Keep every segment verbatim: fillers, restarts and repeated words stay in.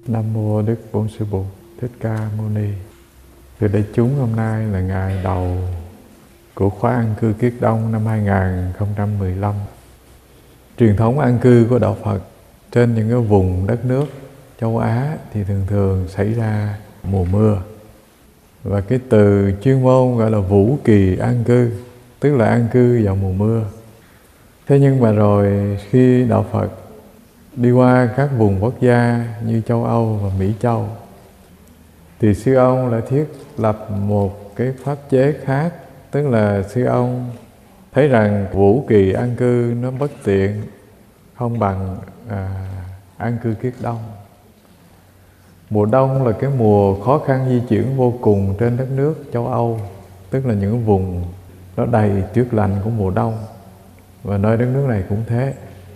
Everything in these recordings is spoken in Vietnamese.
Nam mô Đức Bổn Sư Bụt Thích Ca Mâu Ni. Thưa đại chúng, hôm nay là ngày đầu của khóa an cư Kiết Đông năm hai nghìn không trăm mười lăm. Truyền thống an cư của Đạo Phật trên những cái vùng đất nước châu Á thì thường thường xảy ra mùa mưa. Và cái từ chuyên môn gọi là vũ kỳ an cư, tức là an cư vào mùa mưa. Thế nhưng mà rồi khi Đạo Phật đi qua các vùng quốc gia như châu Âu và Mỹ Châu thì sư ông lại thiết lập một cái pháp chế khác. Tức là sư ông thấy rằng vũ kỳ an cư nó bất tiện, không bằng à, an cư Kiết Đông. Mùa đông là cái mùa khó khăn di chuyển vô cùng trên đất nước châu Âu, tức là những vùng nó đầy tuyết lạnh của mùa đông, và nơi đất nước này cũng thế.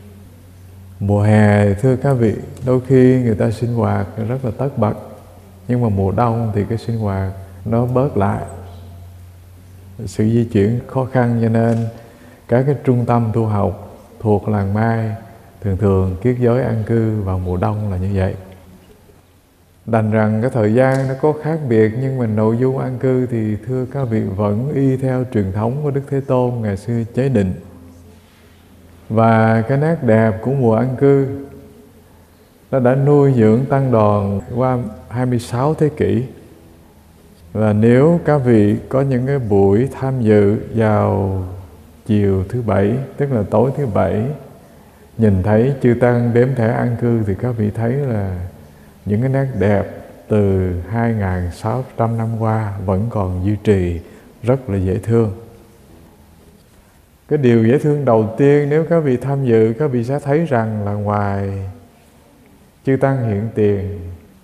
Mùa hè, thưa các vị, đôi khi người ta sinh hoạt rất là tất bật, nhưng mà mùa đông thì cái sinh hoạt nó bớt lại, sự di chuyển khó khăn, cho nên các cái trung tâm tu học thuộc làng Mai thường thường kiết giới an cư vào mùa đông là như vậy. Đành rằng cái thời gian nó có khác biệt, nhưng mà nội dung an cư thì thưa các vị vẫn y theo truyền thống của Đức Thế Tôn ngày xưa chế định. Và cái nét đẹp của mùa an cư nó đã nuôi dưỡng tăng đoàn qua hai mươi sáu thế kỷ. Và nếu các vị có những cái buổi tham dự vào chiều thứ bảy, tức là tối thứ bảy, nhìn thấy chư tăng đếm thẻ an cư, thì các vị thấy là những cái nét đẹp từ hai nghìn sáu trăm năm qua vẫn còn duy trì, rất là dễ thương. Cái điều dễ thương đầu tiên, nếu các vị tham dự, các vị sẽ thấy rằng là ngoài chư tăng hiện tiền,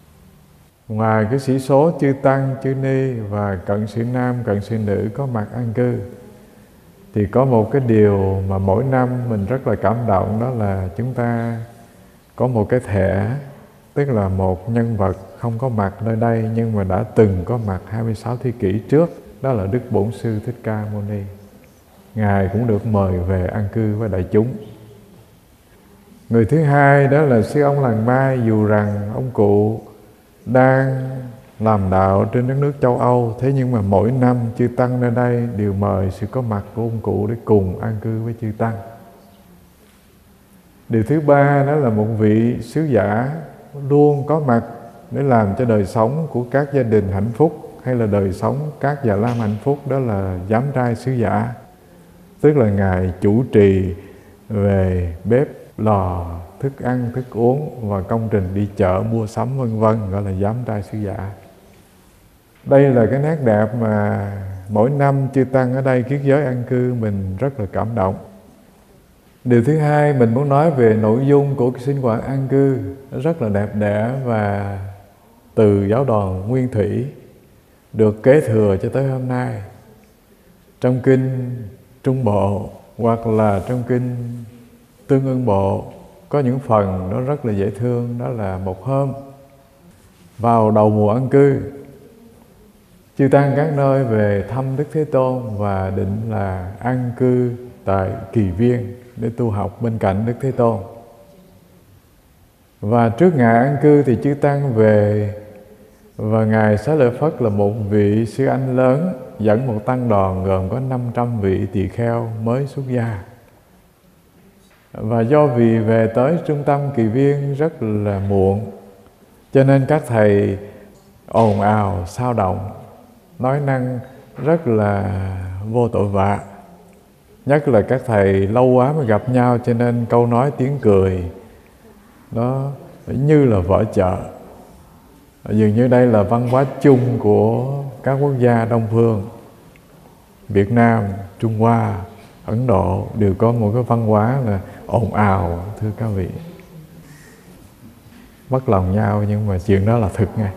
ngoài cái sĩ số chư tăng, chư ni và cận sĩ nam, cận sĩ nữ có mặt an cư, thì có một cái điều mà mỗi năm mình rất là cảm động, đó là chúng ta có một cái thẻ, tức là một nhân vật không có mặt nơi đây nhưng mà đã từng có mặt hai mươi sáu thế kỷ trước, đó là Đức Bổn Sư Thích Ca Mâu Ni. Ngài cũng được mời về an cư với đại chúng. Người thứ hai đó là sư ông làng Mai. Dù rằng ông cụ đang làm đạo trên đất nước châu Âu, thế nhưng mà mỗi năm chư tăng nơi đây đều mời sự có mặt của ông cụ để cùng an cư với chư tăng. Điều thứ ba đó là một vị sứ giả luôn có mặt để làm cho đời sống của các gia đình hạnh phúc, hay là đời sống các già lam hạnh phúc, đó là giám trai sứ giả. Tức là Ngài chủ trì về bếp, lò, thức ăn, thức uống và công trình đi chợ, mua sắm vân vân, gọi là giám trai sứ giả. Đây là cái nét đẹp mà mỗi năm chư tăng ở đây kiết giới an cư mình rất là cảm động. Điều thứ hai mình muốn nói về nội dung của cái sinh hoạt an cư, nó rất là đẹp đẽ và từ giáo đoàn Nguyên Thủy được kế thừa cho tới hôm nay. Trong kinh Trung Bộ hoặc là trong kinh Tương Ưng Bộ có những phần nó rất là dễ thương. Đó là một hôm vào đầu mùa an cư, chư tăng các nơi về thăm Đức Thế Tôn và định là an cư tại Kỳ Viên để tu học bên cạnh Đức Thế Tôn. Và trước ngày an cư thì chư tăng về, và Ngài Xá Lợi Phất là một vị sư anh lớn dẫn một tăng đoàn gồm có năm trăm vị tỳ kheo mới xuất gia. Và do vì về tới trung tâm Kỳ Viên rất là muộn, cho nên các thầy ồn ào, xao động, nói năng rất là vô tội vạ. Nhất là các thầy lâu quá mới gặp nhau, cho nên câu nói tiếng cười nó như là vợ chợ. Dường như đây là văn hóa chung của các quốc gia Đông Phương. Việt Nam, Trung Hoa, Ấn Độ đều có một cái văn hóa là ồn ào, thưa các vị. Mất lòng nhau, nhưng mà chuyện đó là thực ngay.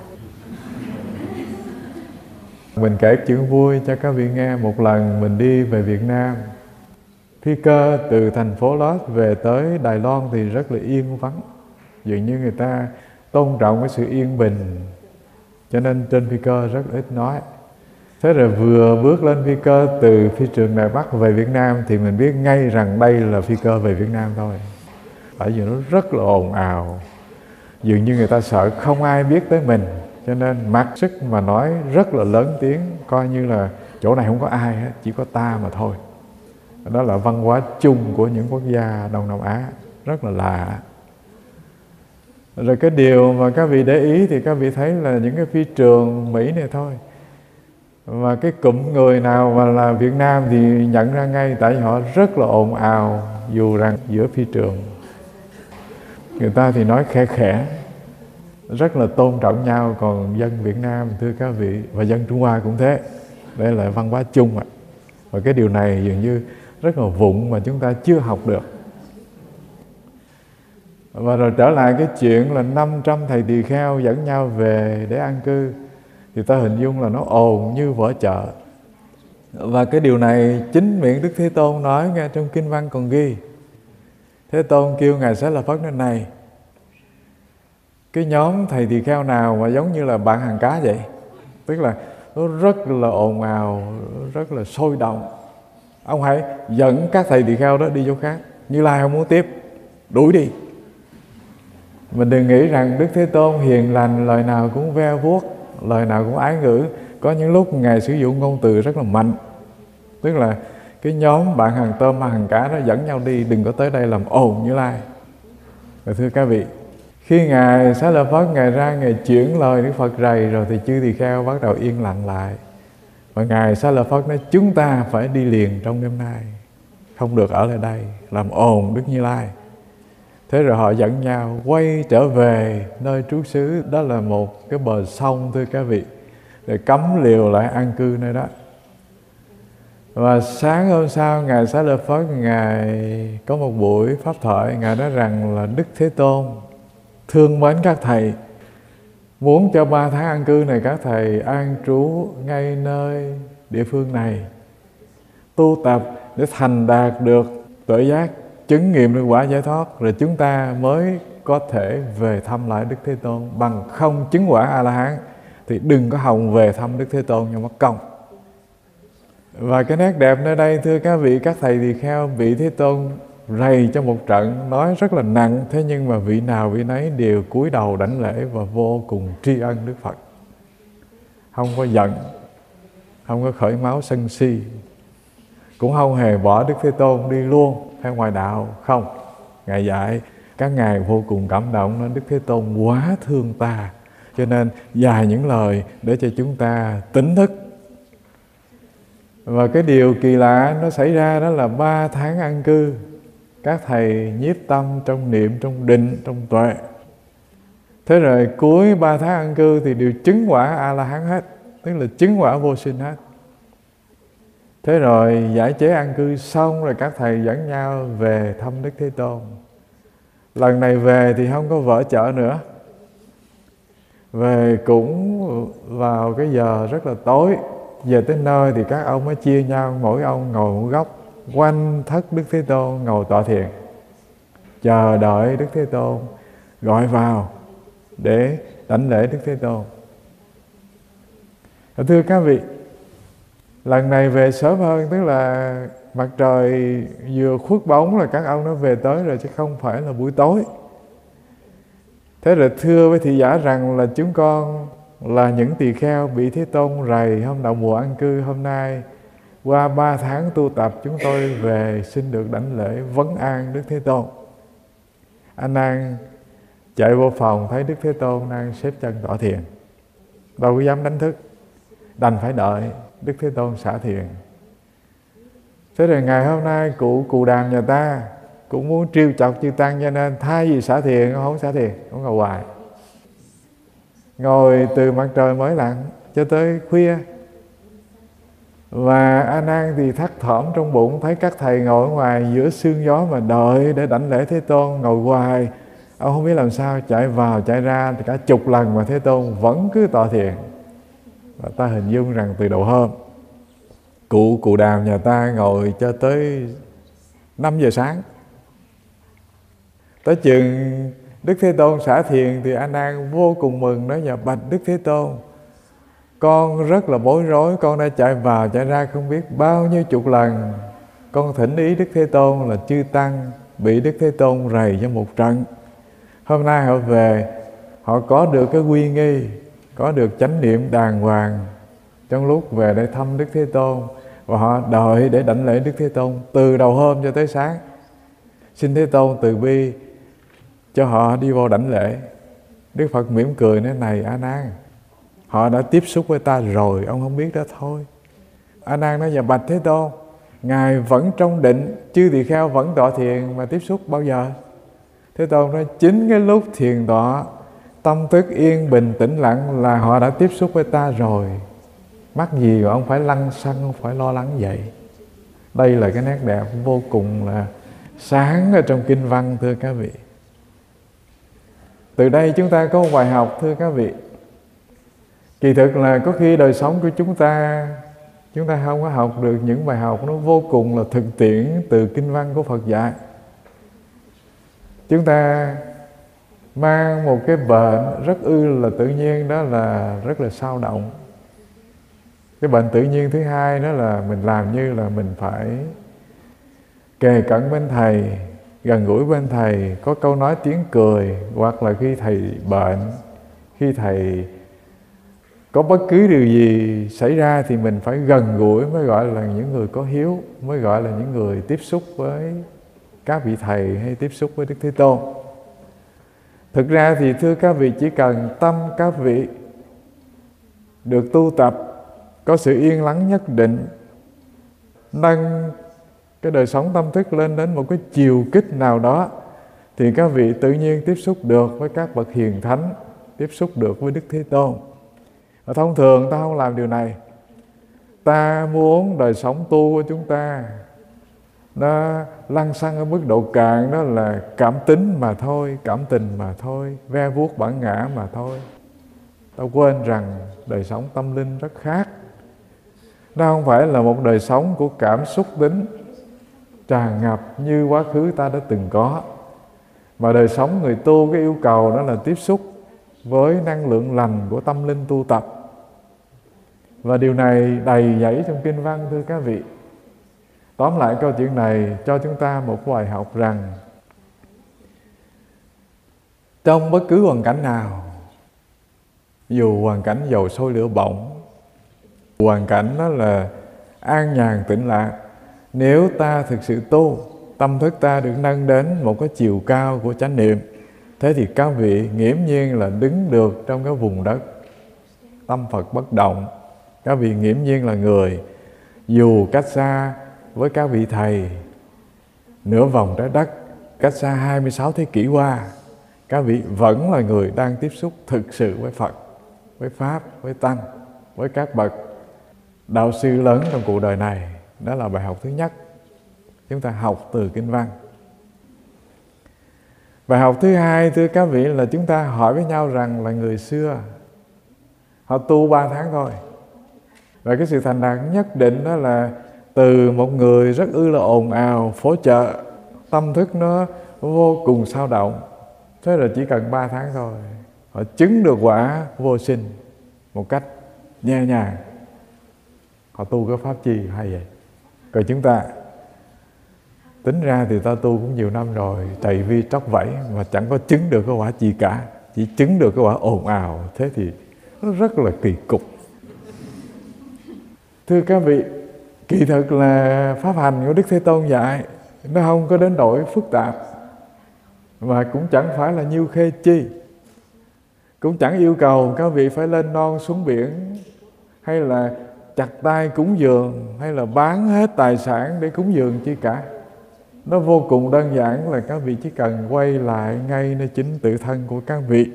Mình kể chuyện vui cho các vị nghe. Một lần mình đi về Việt Nam, phi cơ từ thành phố Los về tới Đài Loan thì rất là yên vắng. Dường như người ta tôn trọng cái sự yên bình, cho nên trên phi cơ rất ít nói. Thế rồi vừa bước lên phi cơ từ phi trường Đài Bắc về Việt Nam thì mình biết ngay rằng đây là phi cơ về Việt Nam thôi. Tại vì nó rất là ồn ào. Dường như người ta sợ không ai biết tới mình, cho nên mặc sức mà nói rất là lớn tiếng, coi như là chỗ này không có ai hết, chỉ có ta mà thôi. Đó là văn hóa chung của những quốc gia Đông Nam Á, rất là lạ. Rồi cái điều mà các vị để ý thì các vị thấy là những cái phi trường Mỹ này thôi, mà cái cụm người nào mà là Việt Nam thì nhận ra ngay, tại vì họ rất là ồn ào, dù rằng giữa phi trường người ta thì nói khẽ khẽ, rất là tôn trọng nhau. Còn dân Việt Nam, thưa các vị, và dân Trung Hoa cũng thế. Đây là văn hóa chung ạ. Và cái điều này dường như rất là vụng mà chúng ta chưa học được. Và rồi trở lại cái chuyện là năm trăm thầy tỳ kheo dẫn nhau về để an cư, thì ta hình dung là nó ồn như vỡ chợ. Và cái điều này chính miệng Đức Thế Tôn nói, nghe trong kinh văn còn ghi. Thế Tôn kêu Ngài Xá Lợi Phất này: cái nhóm thầy tỳ kheo nào mà giống như là bạn hàng cá vậy, tức là nó rất là ồn ào, rất là sôi động, ông hãy dẫn các thầy tỳ kheo đó đi chỗ khác. Như Lai không muốn tiếp, đuổi đi. Mình đừng nghĩ rằng Đức Thế Tôn hiền lành, lời nào cũng ve vuốt, lời nào cũng ái ngữ. Có những lúc Ngài sử dụng ngôn từ rất là mạnh, tức là cái nhóm bạn hàng tôm, hàng cá nó dẫn nhau đi, đừng có tới đây làm ồn Như Lai. Và thưa các vị, khi Ngài Xá Lợi Phất Ngài ra Ngài chuyển lời Đức Phật rầy rồi, thì chư tỳ kheo bắt đầu yên lặng lại. Và Ngài Xá Lợi Phất nói chúng ta phải đi liền trong đêm nay, không được ở lại đây làm ồn Đức Như Lai. Thế rồi họ dẫn nhau quay trở về nơi trú xứ. Đó là một cái bờ sông, thưa các vị, để cắm liều lại an cư nơi đó. Và sáng hôm sau, Ngài Xá Lợi Phất Ngài có một buổi pháp thoại. Ngài nói rằng là Đức Thế Tôn thương mến các thầy, muốn cho ba tháng an cư này các thầy an trú ngay nơi địa phương này, tu tập để thành đạt được tuệ giác, chứng nghiệm được quả giải thoát, rồi chúng ta mới có thể về thăm lại Đức Thế Tôn. Bằng không chứng quả A-la-hán thì đừng có hòng về thăm Đức Thế Tôn nhưng mất công. Và cái nét đẹp nơi đây, thưa các vị, các thầy tỳ kheo bị Thế Tôn rầy cho một trận, nói rất là nặng. Thế nhưng mà vị nào vị nấy đều cúi đầu đảnh lễ và vô cùng tri ân Đức Phật. Không có giận, không có khởi máu sân si, cũng không hề bỏ Đức Thế Tôn đi luôn theo ngoài đạo. Không, Ngài dạy các ngài vô cùng cảm động, nên Đức Thế Tôn quá thương ta, cho nên dài những lời để cho chúng ta tỉnh thức. Và cái điều kỳ lạ nó xảy ra đó là ba tháng an cư, các thầy nhiếp tâm trong niệm, trong định, trong tuệ. Thế rồi cuối ba tháng an cư thì đều chứng quả A-la-hán hết, tức là chứng quả vô sinh hết. Thế rồi giải chế an cư xong rồi các thầy dẫn nhau về thăm Đức Thế Tôn. Lần này về thì không có vợ chợ nữa. Về cũng vào cái giờ rất là tối. Về tới nơi thì các ông mới chia nhau, mỗi ông ngồi một góc quanh thất Đức Thế Tôn ngồi tọa thiền, chờ đợi Đức Thế Tôn gọi vào để đảnh lễ Đức Thế Tôn. Thưa các vị, lần này về sớm hơn, tức là mặt trời vừa khuất bóng là các ông nó về tới rồi, chứ không phải là buổi tối. Thế rồi thưa với thị giả rằng là chúng con là những tỳ kheo bị Thế Tôn rầy hôm đầu mùa an cư. Hôm nay qua ba tháng tu tập, chúng tôi về xin được đảnh lễ vấn an Đức Thế Tôn. Anh An chạy vô phòng thấy Đức Thế Tôn đang xếp chân tọa thiền, đâu có dám đánh thức, đành phải đợi Đức Thế Tôn xả thiền. Thế rồi ngày hôm nay cụ Cù Đàm nhà ta cũng muốn trêu chọc chư tăng, cho nên thay vì xả thiền, không xả thiền, không ngồi hoài, ngồi từ mặt trời mới lặn cho tới khuya. Và A Nan thì thắt thỏm trong bụng, thấy các thầy ngồi ở ngoài giữa sương gió mà đợi để đảnh lễ Thế Tôn, ngồi hoài. Ông không biết làm sao, chạy vào chạy ra thì cả chục lần mà Thế Tôn vẫn cứ tọa thiền. Và ta hình dung rằng từ đầu hôm cụ Cù Đàm nhà ta ngồi cho tới năm giờ sáng. Tới chừng Đức Thế Tôn xả thiền thì A Nan vô cùng mừng, nói: "Dạ bạch Đức Thế Tôn, con rất là bối rối, con đã chạy vào chạy ra không biết bao nhiêu chục lần. Con thỉnh ý Đức Thế Tôn là chư tăng bị Đức Thế Tôn rầy cho một trận. Hôm nay họ về, họ có được cái quy nghi, có được chánh niệm đàng hoàng trong lúc về để thăm Đức Thế Tôn, và họ đợi để đảnh lễ Đức Thế Tôn từ đầu hôm cho tới sáng. Xin Thế Tôn từ bi cho họ đi vô đảnh lễ. Đức Phật mỉm cười nói: này A Nan, họ đã tiếp xúc với ta rồi, ông không biết đó thôi. A Nan nói: dạ bạch Thế Tôn, Ngài vẫn trong định, chư tỳ kheo vẫn tọa thiền mà tiếp xúc bao giờ? Thế Tôn nói: chính cái lúc thiền tọa, tâm thức yên bình tĩnh lặng là họ đã tiếp xúc với ta rồi. Mắc gì mà ông phải lăng xăng, ông phải lo lắng vậy? Đây là cái nét đẹp vô cùng là sáng ở trong kinh văn, thưa các vị. Từ đây chúng ta có một bài học, thưa các vị. Kỳ thực là có khi đời sống của chúng ta, chúng ta không có học được những bài học nó vô cùng là thực tiễn từ kinh văn của Phật dạy. Chúng ta mang một cái bệnh rất ư là tự nhiên, đó là rất là sao động. Cái bệnh tự nhiên thứ hai đó là mình làm như là mình phải kề cận bên thầy, gần gũi bên thầy, có câu nói tiếng cười, hoặc là khi thầy bệnh, khi thầy có bất cứ điều gì xảy ra thì mình phải gần gũi, mới gọi là những người có hiếu, mới gọi là những người tiếp xúc với các vị thầy hay tiếp xúc với Đức Thế Tôn. Thực ra thì thưa các vị, chỉ cần tâm các vị được tu tập, có sự yên lắng nhất định, nâng cái đời sống tâm thức lên đến một cái chiều kích nào đó, thì các vị tự nhiên tiếp xúc được với các bậc hiền thánh, tiếp xúc được với Đức Thế Tôn. Và thông thường ta không làm điều này. Ta muốn đời sống tu của chúng ta nó lăng xăng ở mức độ cạn, đó là cảm tính mà thôi, cảm tình mà thôi, ve vuốt bản ngã mà thôi. Ta quên rằng đời sống tâm linh rất khác. Nó không phải là một đời sống của cảm xúc tính tràn ngập như quá khứ ta đã từng có, mà đời sống người tu cái yêu cầu đó là tiếp xúc với năng lượng lành của tâm linh tu tập. Và điều này đầy dẫy trong kinh văn, thưa các vị. Tóm lại câu chuyện này cho chúng ta một bài học rằng trong bất cứ hoàn cảnh nào, dù hoàn cảnh dầu sôi lửa bỏng, hoàn cảnh đó là an nhàn tĩnh lạc, nếu ta thực sự tu, tâm thức ta được nâng đến một cái chiều cao của chánh niệm, thế thì các vị nghiễm nhiên là đứng được trong cái vùng đất tâm Phật bất động. Các vị nghiễm nhiên là người dù cách xa với các vị thầy nửa vòng trái đất, cách xa hai mươi sáu thế kỷ qua, các vị vẫn là người đang tiếp xúc thực sự với Phật, với Pháp, với Tăng, với các bậc đạo sư lớn trong cuộc đời này. Đó là bài học thứ nhất chúng ta học từ kinh văn. Bài học thứ hai, thưa các vị, là chúng ta hỏi với nhau rằng là người xưa họ tu ba tháng thôi, và cái sự thành đạt nhất định đó là từ một người rất ư là ồn ào, phố chợ, tâm thức nó vô cùng sao động, thế là chỉ cần ba tháng thôi, họ chứng được quả vô sinh một cách nhẹ nhàng. Họ tu cái pháp chi hay vậy? Còn chúng ta tính ra thì ta tu cũng nhiều năm rồi, trầy vi tróc vẫy mà chẳng có chứng được cái quả gì cả, chỉ chứng được cái quả ồn ào, thế thì nó rất là kỳ cục. Thưa các vị, kỳ thực là pháp hành của Đức Thế Tôn dạy nó không có đến nỗi phức tạp, mà cũng chẳng phải là nhiêu khê chi, cũng chẳng yêu cầu các vị phải lên non xuống biển, hay là chặt tay cúng dường, hay là bán hết tài sản để cúng dường chi cả. Nó vô cùng đơn giản là các vị chỉ cần quay lại ngay nơi chính tự thân của các vị,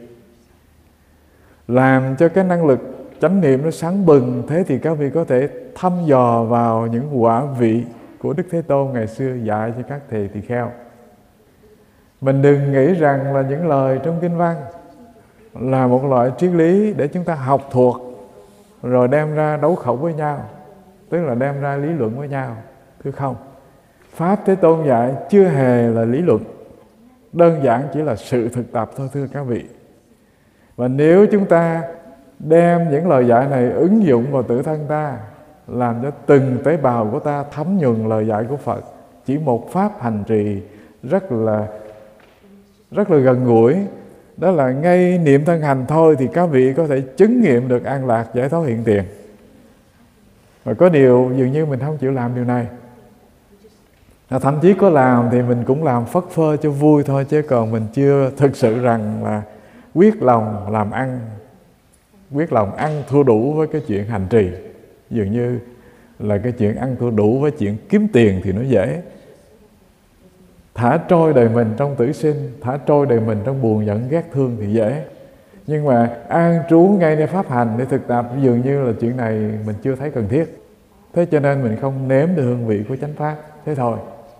làm cho cái năng lực chánh niệm nó sáng bừng. Thế thì các vị có thể thăm dò vào những quả vị của Đức Thế Tôn ngày xưa dạy cho các thầy tỳ kheo. Mình đừng nghĩ rằng là những lời trong kinh văn là một loại triết lý để chúng ta học thuộc rồi đem ra đấu khẩu với nhau, tức là đem ra lý luận với nhau. Thưa không, Pháp Thế Tôn dạy chưa hề là lý luận, đơn giản chỉ là sự thực tập thôi, thưa các vị. Và nếu chúng ta đem những lời dạy này ứng dụng vào tự thân ta, làm cho từng tế bào của ta thấm nhuần lời dạy của Phật, chỉ một pháp hành trì rất là rất là gần gũi, Đó là ngay niệm thân hành thôi thì các vị có thể chứng nghiệm được an lạc giải thoát hiện tiền. Và có điều dường như mình không chịu làm điều này. À, thậm chí có làm thì mình cũng làm phất phơ cho vui thôi, chứ còn mình chưa thực sự rằng là quyết lòng làm ăn, quyết lòng ăn thua đủ với cái chuyện hành trì. Dường như là cái chuyện ăn thua đủ với chuyện kiếm tiền thì nó dễ. Thả trôi đời mình trong tử sinh, thả trôi đời mình trong buồn giận ghét thương thì dễ. Nhưng mà an trú ngay nơi pháp hành để thực tập, dường như là chuyện này mình chưa thấy cần thiết. Thế cho nên mình không nếm được hương vị của chánh pháp, thế thôi.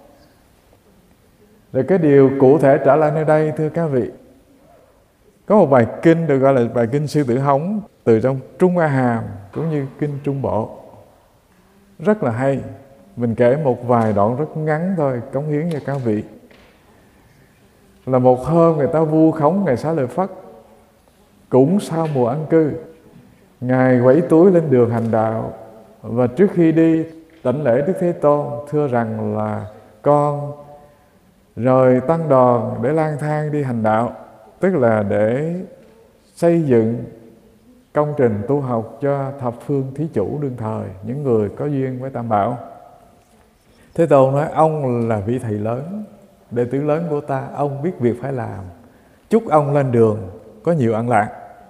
Rồi cái điều cụ thể trở lại nơi đây, thưa các vị, có một bài kinh được gọi là bài kinh Sư Tử Hống, từ trong Trung A Hàm cũng như kinh Trung Bộ, rất là hay. Mình kể một vài đoạn rất ngắn thôi, cống hiến cho các vị. Là một hôm người ta vu khống Ngài Xá Lợi Phất, cũng sau mùa ăn cư. Ngài quẩy túi lên đường hành đạo, và trước khi đi đảnh lễ Đức Thế Tôn, thưa rằng là con rời tăng đoàn để lang thang đi hành đạo, tức là để xây dựng công trình tu học cho thập phương thí chủ đương thời, những người có duyên với Tam Bảo. Thế Tôn nói: ông là vị thầy lớn, đệ tử lớn của ta, ông biết việc phải làm, chúc ông lên đường có nhiều an lạc.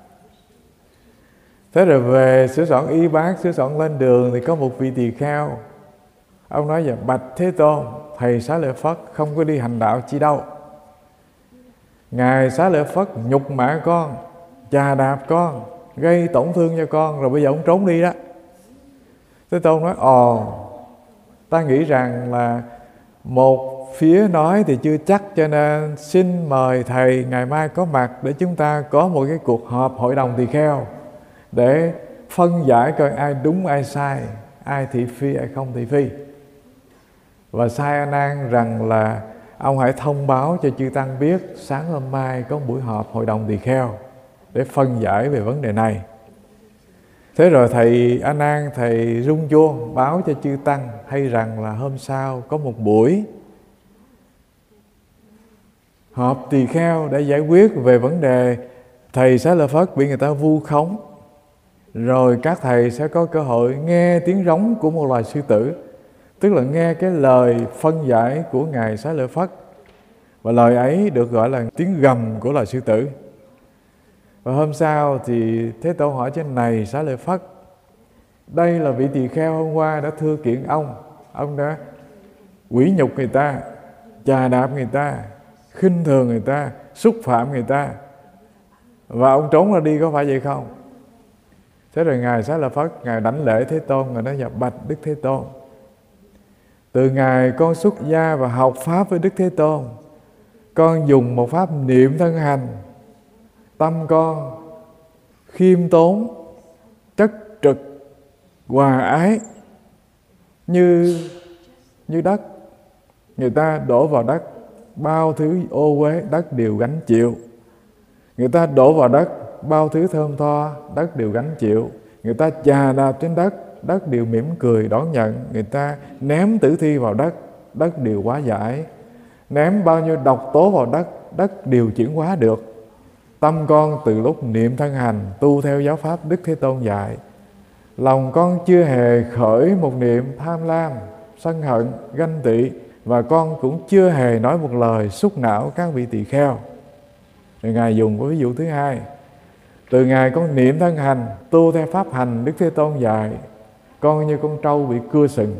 Thế rồi về sửa soạn y bác, sửa soạn lên đường thì có một vị tỳ kheo. Ông nói: dạ bạch Thế Tôn, thầy Xá Lợi Phất không có đi hành đạo chi đâu. Ngài Xá Lợi Phất nhục mạ con, chà đạp con, gây tổn thương cho con, rồi bây giờ ông trốn đi đó. Thế Tôn nói: ồ, ta nghĩ rằng là một phía nói thì chưa chắc, cho nên xin mời thầy ngày mai có mặt để chúng ta có một cái cuộc họp hội đồng tỳ kheo để phân giải coi ai đúng ai sai, ai thị phi ai không thị phi. Và sai A Nan rằng là ông hãy thông báo cho chư tăng biết sáng hôm mai có buổi họp hội đồng tỳ kheo để phân giải về vấn đề này. Thế rồi thầy A Nan, thầy rung chuông báo cho chư tăng hay rằng là hôm sau có một buổi họp tỳ kheo để giải quyết về vấn đề thầy Xá Lợi Phất bị người ta vu khống. Rồi các thầy sẽ có cơ hội nghe tiếng rống của một loài sư tử, tức là nghe cái lời phân giải của Ngài Xá Lợi Phất. Và lời ấy được gọi là tiếng gầm của loài sư tử. Và hôm sau thì Thế Tôn hỏi trên này: Xá Lợi Phất, đây là vị tỳ kheo hôm qua đã thưa kiện ông. Ông đã quỷ nhục người ta, chà đạp người ta, khinh thường người ta, xúc phạm người ta, và ông trốn ra đi, có phải vậy không? Thế rồi Ngài Xá Lợi Phất, Ngài đảnh lễ Thế Tôn, Ngài nói: dạ bạch Đức Thế Tôn, từ ngày con xuất gia và học Pháp với Đức Thế Tôn, con dùng một pháp niệm thân hành, tâm con khiêm tốn, chất trực, hòa ái, như như đất. Người ta đổ vào đất, bao thứ ô uế đất đều gánh chịu. Người ta đổ vào đất, bao thứ thơm tho đất đều gánh chịu. Người ta chà đạp trên đất, đất đều mỉm cười đón nhận. Người ta ném tử thi vào đất, đất đều hóa giải. Ném bao nhiêu độc tố vào đất, đất đều chuyển hóa được. Tâm con từ lúc niệm thân hành, tu theo giáo pháp Đức Thế Tôn dạy, lòng con chưa hề khởi một niệm tham lam, sân hận, ganh tị, và con cũng chưa hề nói một lời xúc não các vị tỳ kheo. Rồi Ngài dùng cái ví dụ thứ hai: từ ngày con niệm thân hành, tu theo pháp hành Đức Thế Tôn dạy, con như con trâu bị cưa sừng.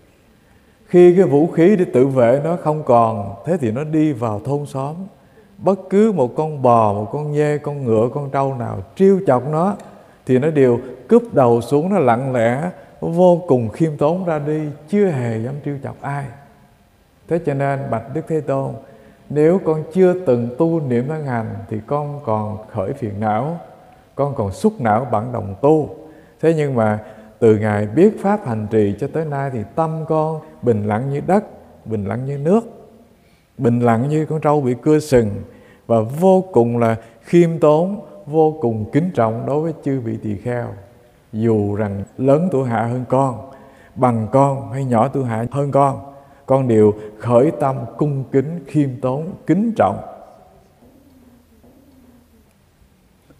Khi cái vũ khí để tự vệ nó không còn, thế thì nó đi vào thôn xóm. Bất cứ một con bò, một con dê, con ngựa, con trâu nào trêu chọc nó thì nó đều cúp đầu xuống, nó lặng lẽ, vô cùng khiêm tốn ra đi, chưa hề dám trêu chọc ai. Thế cho nên bạch Đức Thế Tôn, nếu con chưa từng tu niệm thân hành thì con còn khởi phiền não, con còn xúc não bằng đồng tu. Thế nhưng mà từ ngày biết pháp hành trì cho tới nay thì tâm con bình lặng như đất, bình lặng như nước, bình lặng như con trâu bị cưa sừng, và vô cùng là khiêm tốn, vô cùng kính trọng đối với chư vị tỳ kheo. Dù rằng lớn tuổi hạ hơn con, bằng con, hay nhỏ tuổi hạ hơn con, con đều khởi tâm cung kính, khiêm tốn, kính trọng.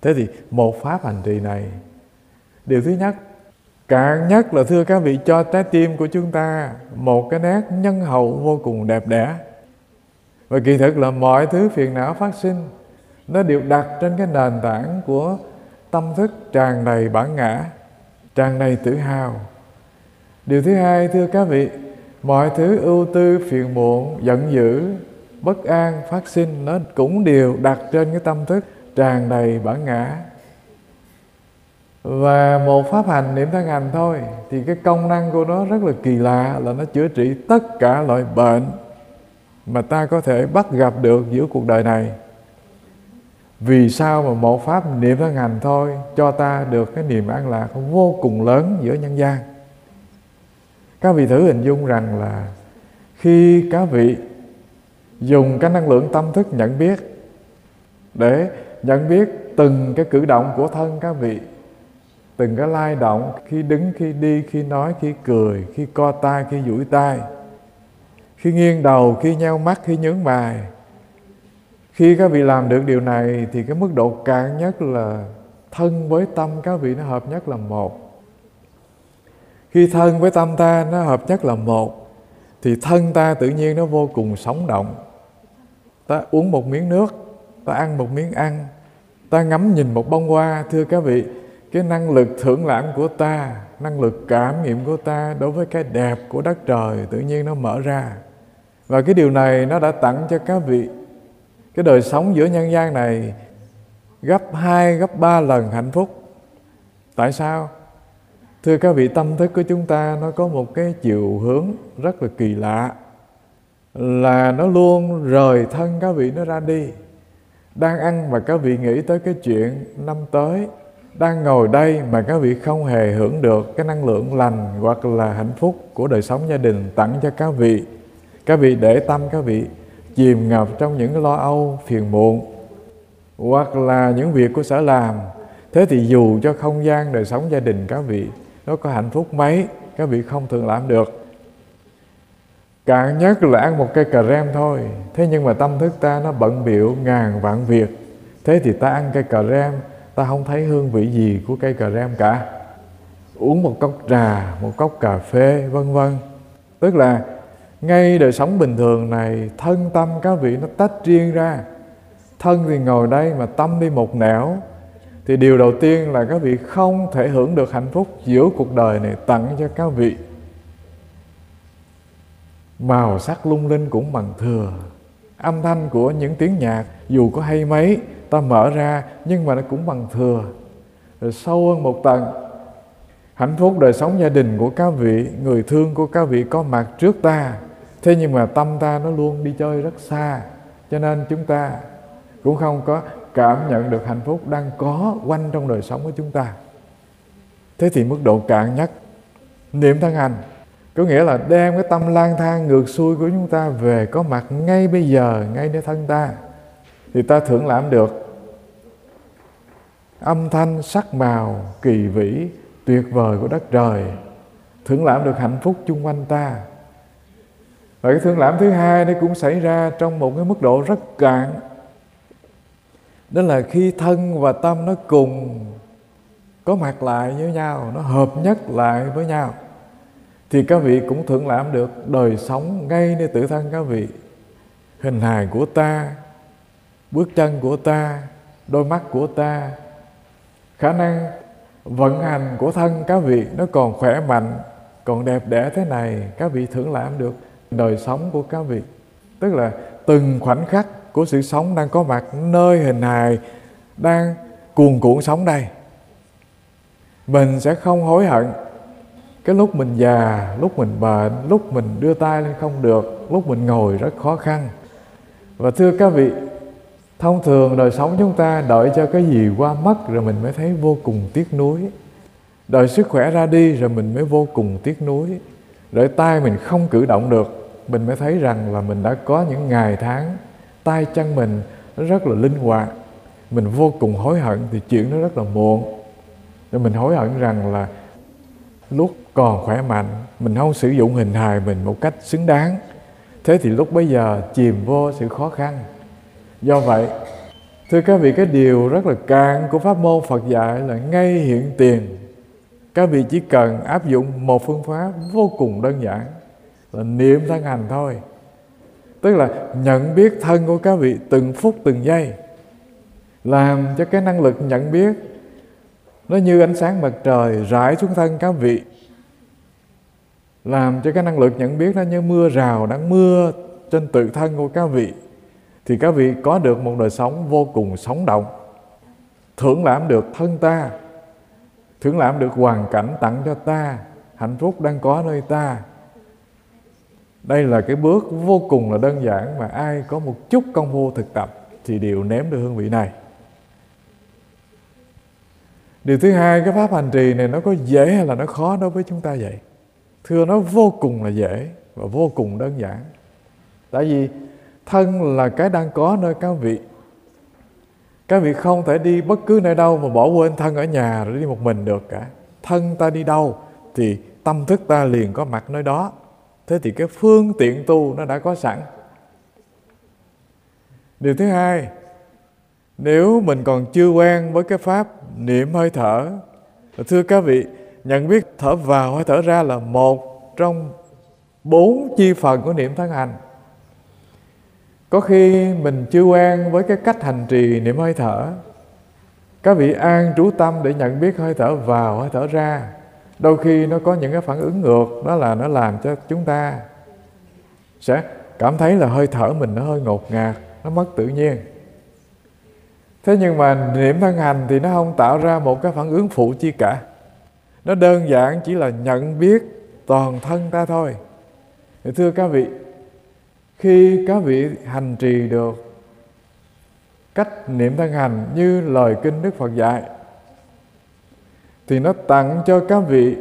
Thế thì một pháp hành trì này, điều thứ nhất, cạn nhất là thưa các vị, cho trái tim của chúng ta một cái nét nhân hậu vô cùng đẹp đẽ. Và kỳ thực là mọi thứ phiền não phát sinh, nó đều đặt trên cái nền tảng của tâm thức tràn đầy bản ngã, tràn đầy tự hào. Điều thứ hai, thưa các vị, mọi thứ ưu tư, phiền muộn, giận dữ, bất an phát sinh, nó cũng đều đặt trên cái tâm thức tràn đầy bản ngã. Và một pháp hành niệm thân hành thôi, thì cái công năng của nó rất là kỳ lạ, là nó chữa trị tất cả loại bệnh mà ta có thể bắt gặp được giữa cuộc đời này. Vì sao mà một pháp niệm thân hành thôi cho ta được cái niềm an lạc vô cùng lớn giữa nhân gian? Các vị thử hình dung rằng là khi các vị dùng cái năng lượng tâm thức nhận biết để nhận biết từng cái cử động của thân các vị, từng cái lay động, khi đứng, khi đi, khi nói, khi cười, khi co tay, khi duỗi tay, khi nghiêng đầu, khi nheo mắt, khi nhướng mày. Khi các vị làm được điều này thì cái mức độ cạn nhất là thân với tâm các vị nó hợp nhất là một. Khi thân với tâm ta nó hợp nhất là một, thì thân ta tự nhiên nó vô cùng sống động. Ta uống một miếng nước, ta ăn một miếng ăn, ta ngắm nhìn một bông hoa, thưa các vị, cái năng lực thưởng lãm của ta, năng lực cảm nghiệm của ta đối với cái đẹp của đất trời tự nhiên nó mở ra. Và cái điều này nó đã tặng cho các vị cái đời sống giữa nhân gian này gấp hai, gấp ba lần hạnh phúc. Tại sao? Thưa các vị, tâm thức của chúng ta nó có một cái chiều hướng rất là kỳ lạ, là nó luôn rời thân các vị nó ra đi. Đang ăn mà các vị nghĩ tới cái chuyện năm tới, đang ngồi đây mà các vị không hề hưởng được cái năng lượng lành hoặc là hạnh phúc của đời sống gia đình tặng cho các vị. Các vị để tâm các vị chìm ngập trong những lo âu, phiền muộn, hoặc là những việc của sở làm. Thế thì dù cho không gian đời sống gia đình các vị nó có hạnh phúc mấy, các vị không thường làm được. Cạn nhất là ăn một cây cà rem thôi. Thế nhưng mà tâm thức ta nó bận bịu ngàn vạn việc. Thế thì ta ăn cây cà rem, ta không thấy hương vị gì của cây cà rem cả. Uống một cốc trà, một cốc cà phê, vân vân. Tức là ngay đời sống bình thường này, thân tâm các vị nó tách riêng ra. Thân thì ngồi đây mà tâm đi một nẻo, thì điều đầu tiên là các vị không thể hưởng được hạnh phúc giữa cuộc đời này tặng cho các vị. Màu sắc lung linh cũng bằng thừa. Âm thanh của những tiếng nhạc dù có hay mấy, ta mở ra nhưng mà nó cũng bằng thừa. Rồi sâu hơn một tầng, hạnh phúc đời sống gia đình của các vị, người thương của các vị có mặt trước ta. Thế nhưng mà tâm ta nó luôn đi chơi rất xa, cho nên chúng ta cũng không có cảm nhận được hạnh phúc đang có quanh trong đời sống của chúng ta. Thế thì mức độ cạn nhất niệm thân hành có nghĩa là đem cái tâm lang thang ngược xuôi của chúng ta về có mặt ngay bây giờ, ngay nơi thân ta, thì ta thưởng lãm được âm thanh, sắc màu, kỳ vĩ, tuyệt vời của đất trời, thưởng lãm được hạnh phúc chung quanh ta. Và cái thưởng lãm thứ hai nó cũng xảy ra trong một cái mức độ rất cạn. Đó là khi thân và tâm nó cùng có mặt lại với nhau, nó hợp nhất lại với nhau, thì các vị cũng thưởng lãm được đời sống ngay nơi tự thân các vị. Hình hài của ta, bước chân của ta, đôi mắt của ta, khả năng vận hành của thân các vị nó còn khỏe mạnh, còn đẹp đẽ thế này, các vị thưởng lãm được đời sống của các vị. Tức là từng khoảnh khắc của sự sống đang có mặt nơi hình hài đang cuồn cuộn sống đây. Mình sẽ không hối hận cái lúc mình già, lúc mình bệnh, lúc mình đưa tay lên không được, lúc mình ngồi rất khó khăn. Và thưa các vị, thông thường đời sống chúng ta đợi cho cái gì qua mất rồi mình mới thấy vô cùng tiếc nuối. Đợi sức khỏe ra đi rồi mình mới vô cùng tiếc nuối. Đợi tay mình không cử động được, mình mới thấy rằng là mình đã có những ngày tháng tay chân mình nó rất là linh hoạt. Mình vô cùng hối hận thì chuyện nó rất là muộn. Rồi mình hối hận rằng là lúc còn khỏe mạnh mình không sử dụng hình hài mình một cách xứng đáng. Thế thì lúc bấy giờ chìm vô sự khó khăn. Do vậy Thưa các vị, cái điều rất là cạn của pháp môn Phật dạy là ngay hiện tiền. Các vị chỉ cần áp dụng một phương pháp vô cùng đơn giản là niệm thân hành thôi. Tức là nhận biết thân của các vị từng phút từng giây, làm cho cái năng lực nhận biết nó như ánh sáng mặt trời rải xuống thân các vị, làm cho cái năng lực nhận biết nó như mưa rào đang mưa trên tự thân của các vị, thì các vị có được một đời sống vô cùng sống động, thưởng lãm được thân ta, thưởng lãm được hoàn cảnh tặng cho ta, hạnh phúc đang có nơi ta. Đây là cái bước vô cùng là đơn giản mà ai có một chút công phu thực tập thì đều nếm được hương vị này. Điều thứ hai, cái pháp hành trì này nó có dễ hay là nó khó đối với chúng ta vậy? Thưa, nó vô cùng là dễ và vô cùng đơn giản. Tại vì thân là cái đang có nơi các vị. Các vị không thể đi bất cứ nơi đâu mà bỏ quên thân ở nhà rồi đi một mình được cả. Thân ta đi đâu thì tâm thức ta liền có mặt nơi đó. Thế thì cái phương tiện tu nó đã có sẵn. Điều thứ hai, nếu mình còn chưa quen với cái pháp niệm hơi thở, thưa các vị, nhận biết thở vào hay thở ra là một trong bốn chi phần của niệm thân hành. Có khi mình chưa quen với cái cách hành trì niệm hơi thở, các vị an trú tâm để nhận biết hơi thở vào hơi thở ra. Đôi khi nó có những cái phản ứng ngược, đó là nó làm cho chúng ta sẽ cảm thấy là hơi thở mình nó hơi ngột ngạt, nó mất tự nhiên. Thế nhưng mà niệm thân hành thì nó không tạo ra một cái phản ứng phụ chi cả. Nó đơn giản chỉ là nhận biết toàn thân ta thôi. Thì thưa các vị, khi các vị hành trì được cách niệm thân hành như lời kinh Đức Phật dạy, thì nó tặng cho các vị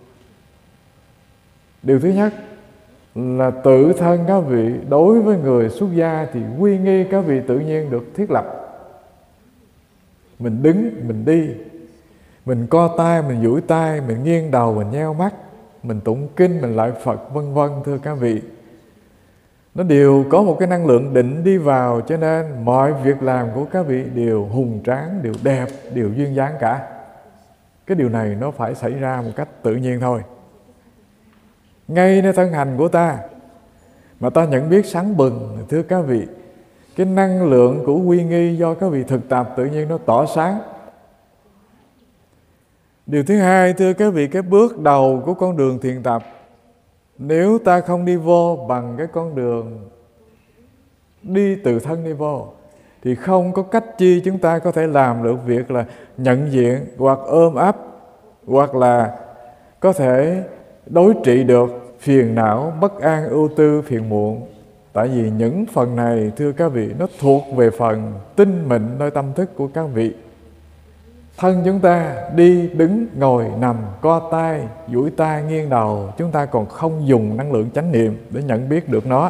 điều thứ nhất là tự thân các vị đối với người xuất gia thì quy nghi các vị tự nhiên được thiết lập. Mình đứng, mình đi, mình co tay, mình duỗi tay, mình nghiêng đầu, mình nheo mắt, mình tụng kinh, mình lại Phật, vân vân. Thưa các vị, nó đều có một cái năng lượng định đi vào, cho nên mọi việc làm của các vị đều hùng tráng, đều đẹp, đều duyên dáng cả. Cái điều này nó phải xảy ra một cách tự nhiên thôi. Ngay nơi thân hành của ta mà ta nhận biết sáng bừng, thưa các vị, cái năng lượng của quy nghi do các vị thực tập tự nhiên nó tỏ sáng. Điều thứ hai, thưa các vị, cái bước đầu của con đường thiền tập, nếu ta không đi vô bằng cái con đường đi từ thân đi vô, thì không có cách chi chúng ta có thể làm được việc là nhận diện hoặc ôm ấp, hoặc là có thể đối trị được phiền não, bất an, ưu tư, phiền muộn. Tại vì những phần này, thưa các vị, nó thuộc về phần tinh mịn nơi tâm thức của các vị. Thân chúng ta đi, đứng, ngồi, nằm, co tay, duỗi tay, nghiêng đầu, chúng ta còn không dùng năng lượng chánh niệm để nhận biết được nó.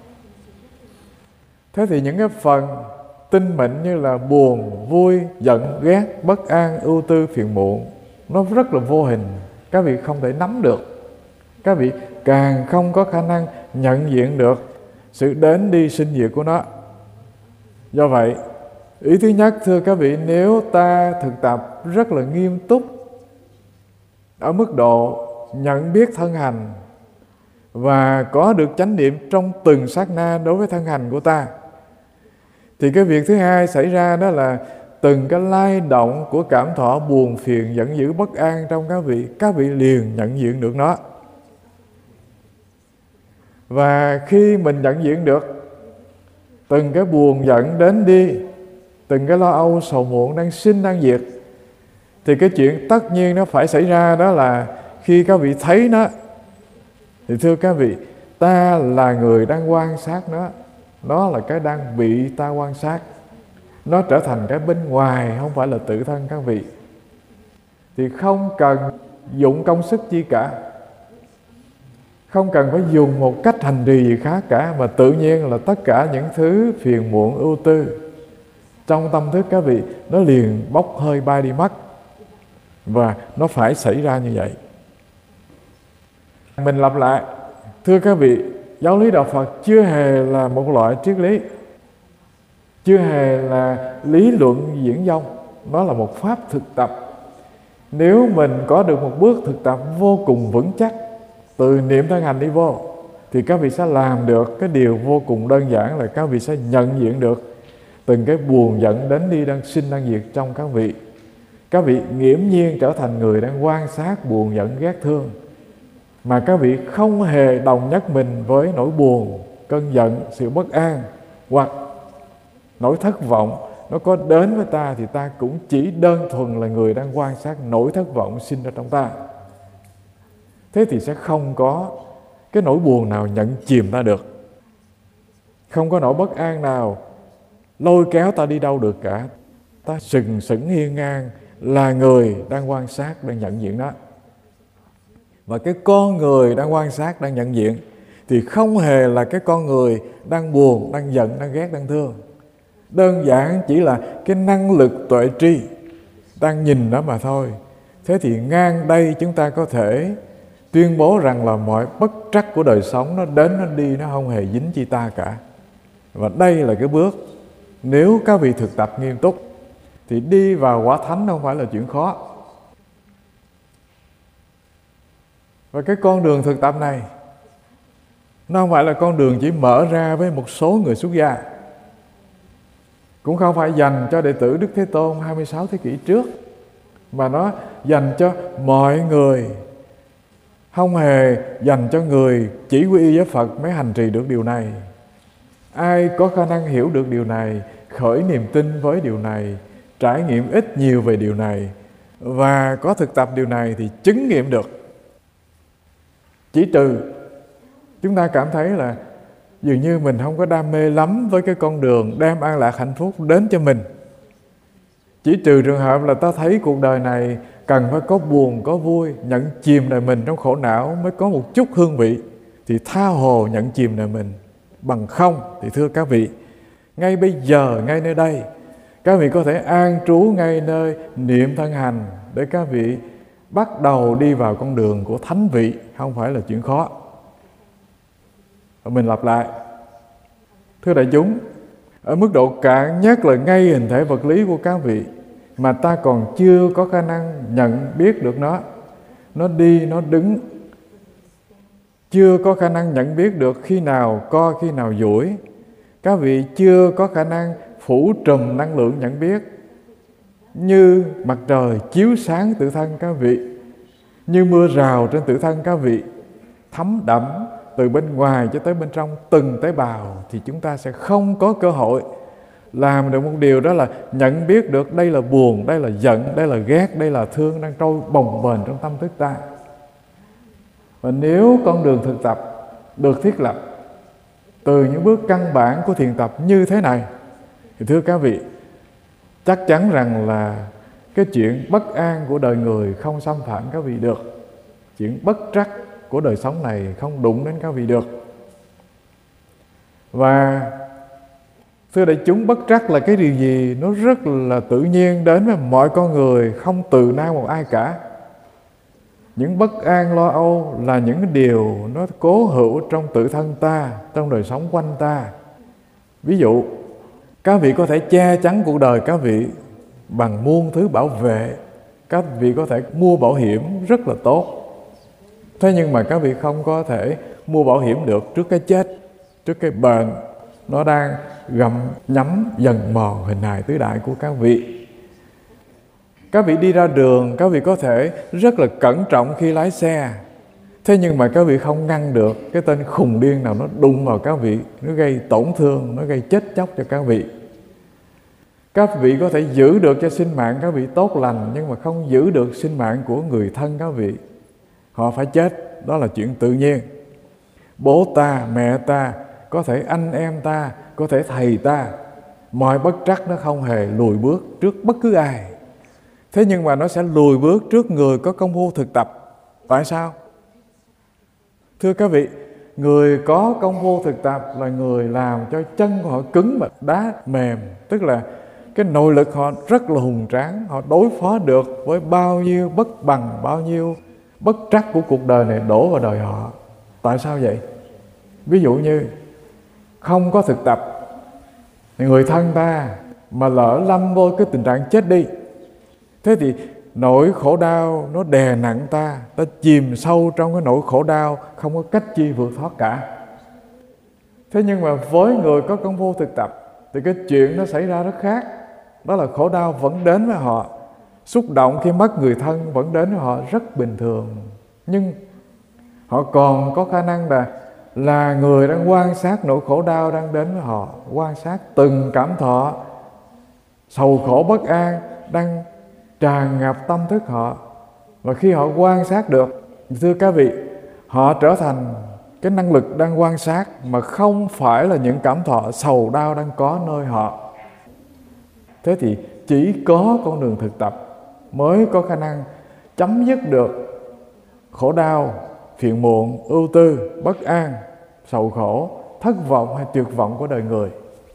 Thế thì những cái phần tinh mịn như là buồn, vui, giận, ghét, bất an, ưu tư, phiền muộn, nó rất là vô hình, các vị không thể nắm được. Các vị càng không có khả năng nhận diện được sự đến đi sinh diệt của nó. Do vậy, ý thứ nhất, thưa các vị, nếu ta thực tập rất là nghiêm túc ở mức độ nhận biết thân hành và có được chánh niệm trong từng sát na đối với thân hành của ta, thì cái việc thứ hai xảy ra đó là từng cái lay động của cảm thọ buồn phiền, giận dữ, bất an trong các vị, các vị liền nhận diện được nó. Và khi mình nhận diện được từng cái buồn giận đến đi, từng cái lo âu sầu muộn đang sinh đang diệt, thì cái chuyện tất nhiên nó phải xảy ra đó là khi các vị thấy nó, thì thưa các vị, ta là người đang quan sát nó, nó là cái đang bị ta quan sát, nó trở thành cái bên ngoài, không phải là tự thân các vị. Thì không cần dụng công sức chi cả, không cần phải dùng một cách hành trì gì khác cả, mà tự nhiên là tất cả những thứ phiền muộn, ưu tư trong tâm thức các vị nó liền bốc hơi bay đi mất. Và nó phải xảy ra như vậy. Mình lặp lại, thưa các vị, giáo lý đạo Phật chưa hề là một loại triết lý. chưa hề là lý luận diễn dông. Nó là một pháp thực tập. Nếu mình có được một bước thực tập vô cùng vững chắc, từ niệm thân hành đi vô, thì các vị sẽ làm được cái điều vô cùng đơn giản là các vị sẽ nhận diện được từng cái buồn giận đến đi đang sinh đang diệt trong các vị. Các vị nghiễm nhiên trở thành người đang quan sát buồn giận ghét thương, mà các vị không hề đồng nhất mình với nỗi buồn, cơn giận, sự bất an hoặc nỗi thất vọng. Nó có đến với ta thì ta cũng chỉ đơn thuần là người đang quan sát nỗi thất vọng sinh ra trong ta. Thế thì sẽ không có cái nỗi buồn nào nhận chìm ta được, không có nỗi bất an nào lôi kéo ta đi đâu được cả. Ta sừng sững hiên ngang là người đang quan sát, đang nhận diện đó. Và cái con người đang quan sát, đang nhận diện thì không hề là cái con người đang buồn, đang giận, đang ghét, đang thương. Đơn giản chỉ là cái năng lực tuệ tri đang nhìn đó mà thôi. Thế thì ngang đây chúng ta có thể tuyên bố rằng là mọi bất trắc của đời sống nó đến, nó đi, nó không hề dính chi ta cả. Và đây là cái bước, nếu các vị thực tập nghiêm túc thì đi vào quả thánh không phải là chuyện khó. Và cái con đường thực tập này nó không phải là con đường chỉ mở ra với một số người xuất gia, cũng không phải dành cho đệ tử Đức Thế Tôn hai mươi sáu thế kỷ trước, mà nó dành cho mọi người, không hề dành cho người chỉ quy y với Phật mới hành trì được điều này. Ai có khả năng hiểu được điều này, khởi niềm tin với điều này, trải nghiệm ít nhiều về điều này và có thực tập điều này thì chứng nghiệm được. Chỉ trừ chúng ta cảm thấy là dường như mình không có đam mê lắm với cái con đường đem an lạc hạnh phúc đến cho mình. Chỉ trừ trường hợp là ta thấy cuộc đời này cần phải có buồn, có vui, nhận chìm đời mình trong khổ não mới có một chút hương vị, thì tha hồ nhận chìm đời mình. Bằng không thì thưa các vị, ngay bây giờ, ngay nơi đây, các vị có thể an trú ngay nơi niệm thân hành để các vị bắt đầu đi vào con đường của thánh vị, không phải là chuyện khó. Và mình lặp lại, thưa đại chúng, ở mức độ cạn nhất là ngay hình thể vật lý của các vị mà ta còn chưa có khả năng nhận biết được nó, nó đi, nó đứng, chưa có khả năng nhận biết được khi nào co, khi nào duỗi. Các vị chưa có khả năng phủ trùm năng lượng nhận biết như mặt trời chiếu sáng tự thân các vị, như mưa rào trên tự thân các vị, thấm đẫm từ bên ngoài cho tới bên trong từng tế bào, thì chúng ta sẽ không có cơ hội làm được một điều, đó là nhận biết được đây là buồn, đây là giận, đây là ghét, đây là thương đang trôi bồng bềnh trong tâm thức ta. Và nếu con đường thực tập được thiết lập từ những bước căn bản của thiền tập như thế này, thì thưa các vị, chắc chắn rằng là cái chuyện bất an của đời người không xâm phạm các vị được. Chuyện bất trắc của đời sống này không đụng đến các vị được. Và thưa đại chúng, bất trắc là cái điều gì? Nó rất là tự nhiên đến với mọi con người, không từ nan một ai cả. Những bất an lo âu là những điều nó cố hữu trong tự thân ta, trong đời sống quanh ta. Ví dụ, các vị có thể che chắn cuộc đời các vị bằng muôn thứ bảo vệ. Các vị có thể mua bảo hiểm rất là tốt. Thế nhưng mà các vị không có thể mua bảo hiểm được trước cái chết, trước cái bệnh nó đang gặm nhấm dần mòn hình hài tứ đại của các vị. Các vị đi ra đường, các vị có thể rất là cẩn trọng khi lái xe. Thế nhưng mà các vị không ngăn được cái tên khùng điên nào nó đụng vào các vị, nó gây tổn thương, nó gây chết chóc cho các vị. Các vị có thể giữ được cho sinh mạng các vị tốt lành, nhưng mà không giữ được sinh mạng của người thân các vị. Họ phải chết, đó là chuyện tự nhiên. Bố ta, mẹ ta, có thể anh em ta, có thể thầy ta, mọi bất trắc nó không hề lùi bước trước bất cứ ai. Thế nhưng mà nó sẽ lùi bước trước người có công phu thực tập. Tại sao? Thưa các vị, người có công phu thực tập là người làm cho chân của họ cứng mà đá mềm. Tức là cái nội lực họ rất là hùng tráng, họ đối phó được với bao nhiêu bất bằng, bao nhiêu bất trắc của cuộc đời này đổ vào đời họ. Tại sao vậy? Ví dụ như không có thực tập người thân ta mà lỡ lâm vô cái tình trạng chết đi, thế thì nỗi khổ đau nó đè nặng ta, ta chìm sâu trong cái nỗi khổ đau, không có cách chi vượt thoát cả. Thế nhưng mà với người có công phu thực tập thì cái chuyện nó xảy ra rất khác. Đó là khổ đau vẫn đến với họ, xúc động khi mất người thân vẫn đến với họ rất bình thường. Nhưng họ còn có khả năng là là người đang quan sát nỗi khổ đau đang đến với họ, quan sát từng cảm thọ sầu khổ bất an đang tràn ngập tâm thức họ. Và khi họ quan sát được, thưa các vị, họ trở thành cái năng lực đang quan sát mà không phải là những cảm thọ sầu đau đang có nơi họ. Thế thì chỉ có con đường thực tập mới có khả năng chấm dứt được khổ đau, phiền muộn, ưu tư, bất an, sầu khổ, thất vọng hay tuyệt vọng của đời người.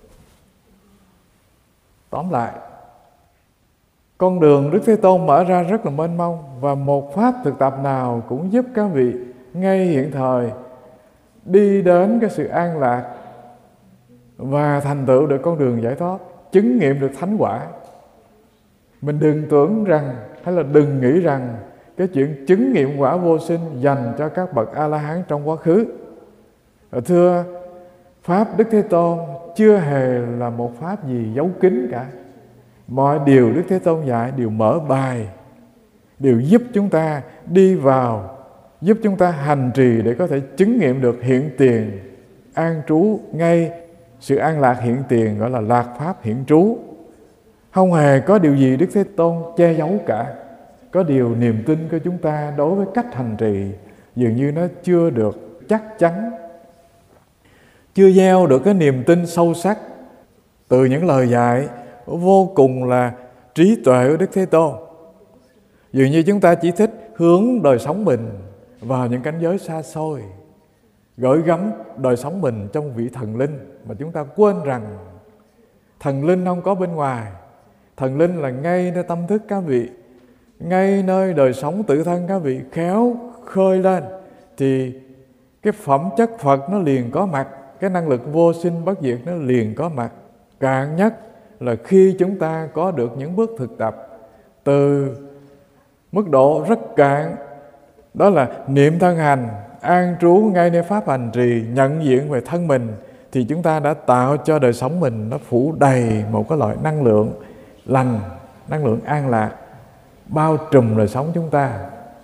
Tóm lại, con đường Đức Thế Tôn mở ra rất là mênh mông, và một pháp thực tập nào cũng giúp các vị ngay hiện thời đi đến cái sự an lạc và thành tựu được con đường giải thoát, chứng nghiệm được thánh quả. Mình đừng tưởng rằng hay là đừng nghĩ rằng cái chuyện chứng nghiệm quả vô sinh dành cho các bậc A-la-hán trong quá khứ. Thưa, pháp Đức Thế Tôn chưa hề là một pháp gì giấu kín cả. Mọi điều Đức Thế Tôn dạy đều mở bài, đều giúp chúng ta đi vào, giúp chúng ta hành trì để có thể chứng nghiệm được hiện tiền an trú ngay. Sự an lạc hiện tiền gọi là lạc pháp hiện trú. Không hề có điều gì Đức Thế Tôn che giấu cả. Có điều niềm tin của chúng ta đối với cách hành trì dường như nó chưa được chắc chắn, chưa gieo được cái niềm tin sâu sắc từ những lời dạy vô cùng là trí tuệ của Đức Thế Tôn. Dường như chúng ta chỉ thích hướng đời sống mình vào những cảnh giới xa xôi, gửi gắm đời sống mình trong vị thần linh, mà chúng ta quên rằng thần linh không có bên ngoài. Thần linh là ngay nơi tâm thức các vị, ngay nơi đời sống tự thân các vị khéo khơi lên, thì cái phẩm chất Phật nó liền có mặt, cái năng lực vô sinh bất diệt nó liền có mặt. Cạn nhất là khi chúng ta có được những bước thực tập từ mức độ rất cạn, đó là niệm thân hành, an trú ngay nơi pháp hành trì, nhận diện về thân mình, thì chúng ta đã tạo cho đời sống mình nó phủ đầy một cái loại năng lượng lành, năng lượng an lạc, bao trùm đời sống chúng ta.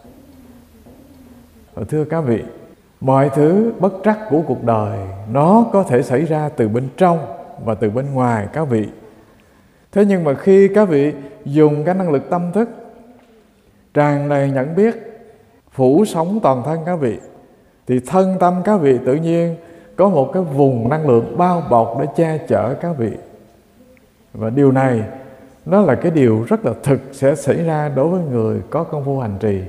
Và thưa các vị, mọi thứ bất trắc của cuộc đời nó có thể xảy ra từ bên trong và từ bên ngoài các vị. Thế nhưng mà khi các vị dùng cái năng lực tâm thức tràn đầy nhận biết phủ sống toàn thân các vị, thì thân tâm các vị tự nhiên có một cái vùng năng lượng bao bọc để che chở các vị. Và điều này nó là cái điều rất là thực sẽ xảy ra đối với người có công phu hành trì.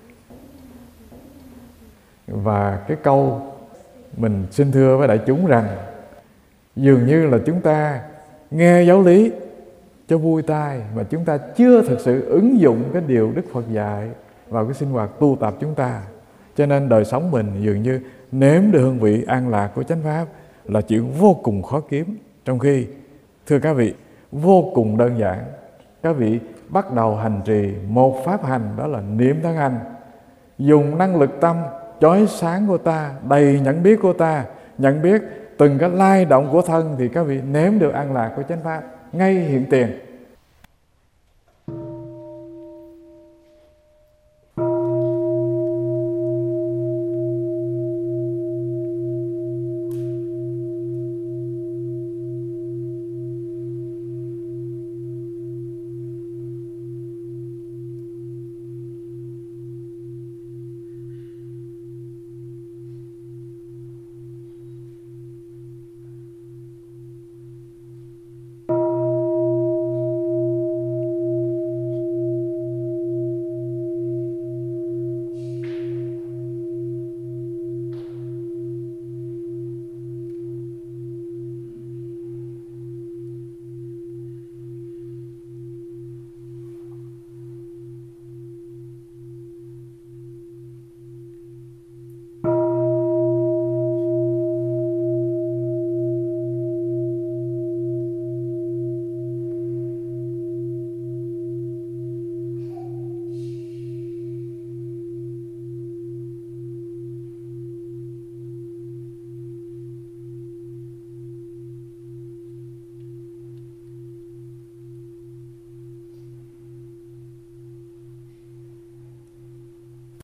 Và cái câu mình xin thưa với đại chúng rằng dường như là chúng ta nghe giáo lý cho vui tai, mà chúng ta chưa thực sự ứng dụng cái điều Đức Phật dạy vào cái sinh hoạt tu tập chúng ta. Cho nên đời sống mình dường như nếm được hương vị an lạc của chánh pháp là chuyện vô cùng khó kiếm. Trong khi, thưa các vị, vô cùng đơn giản. Các vị bắt đầu hành trì một pháp hành, đó là niệm thân hành. Dùng năng lực tâm chói sáng của ta, đầy nhận biết của ta, nhận biết từng cái lay động của thân, thì các vị nếm được an lạc của chánh pháp ngay hiện tiền.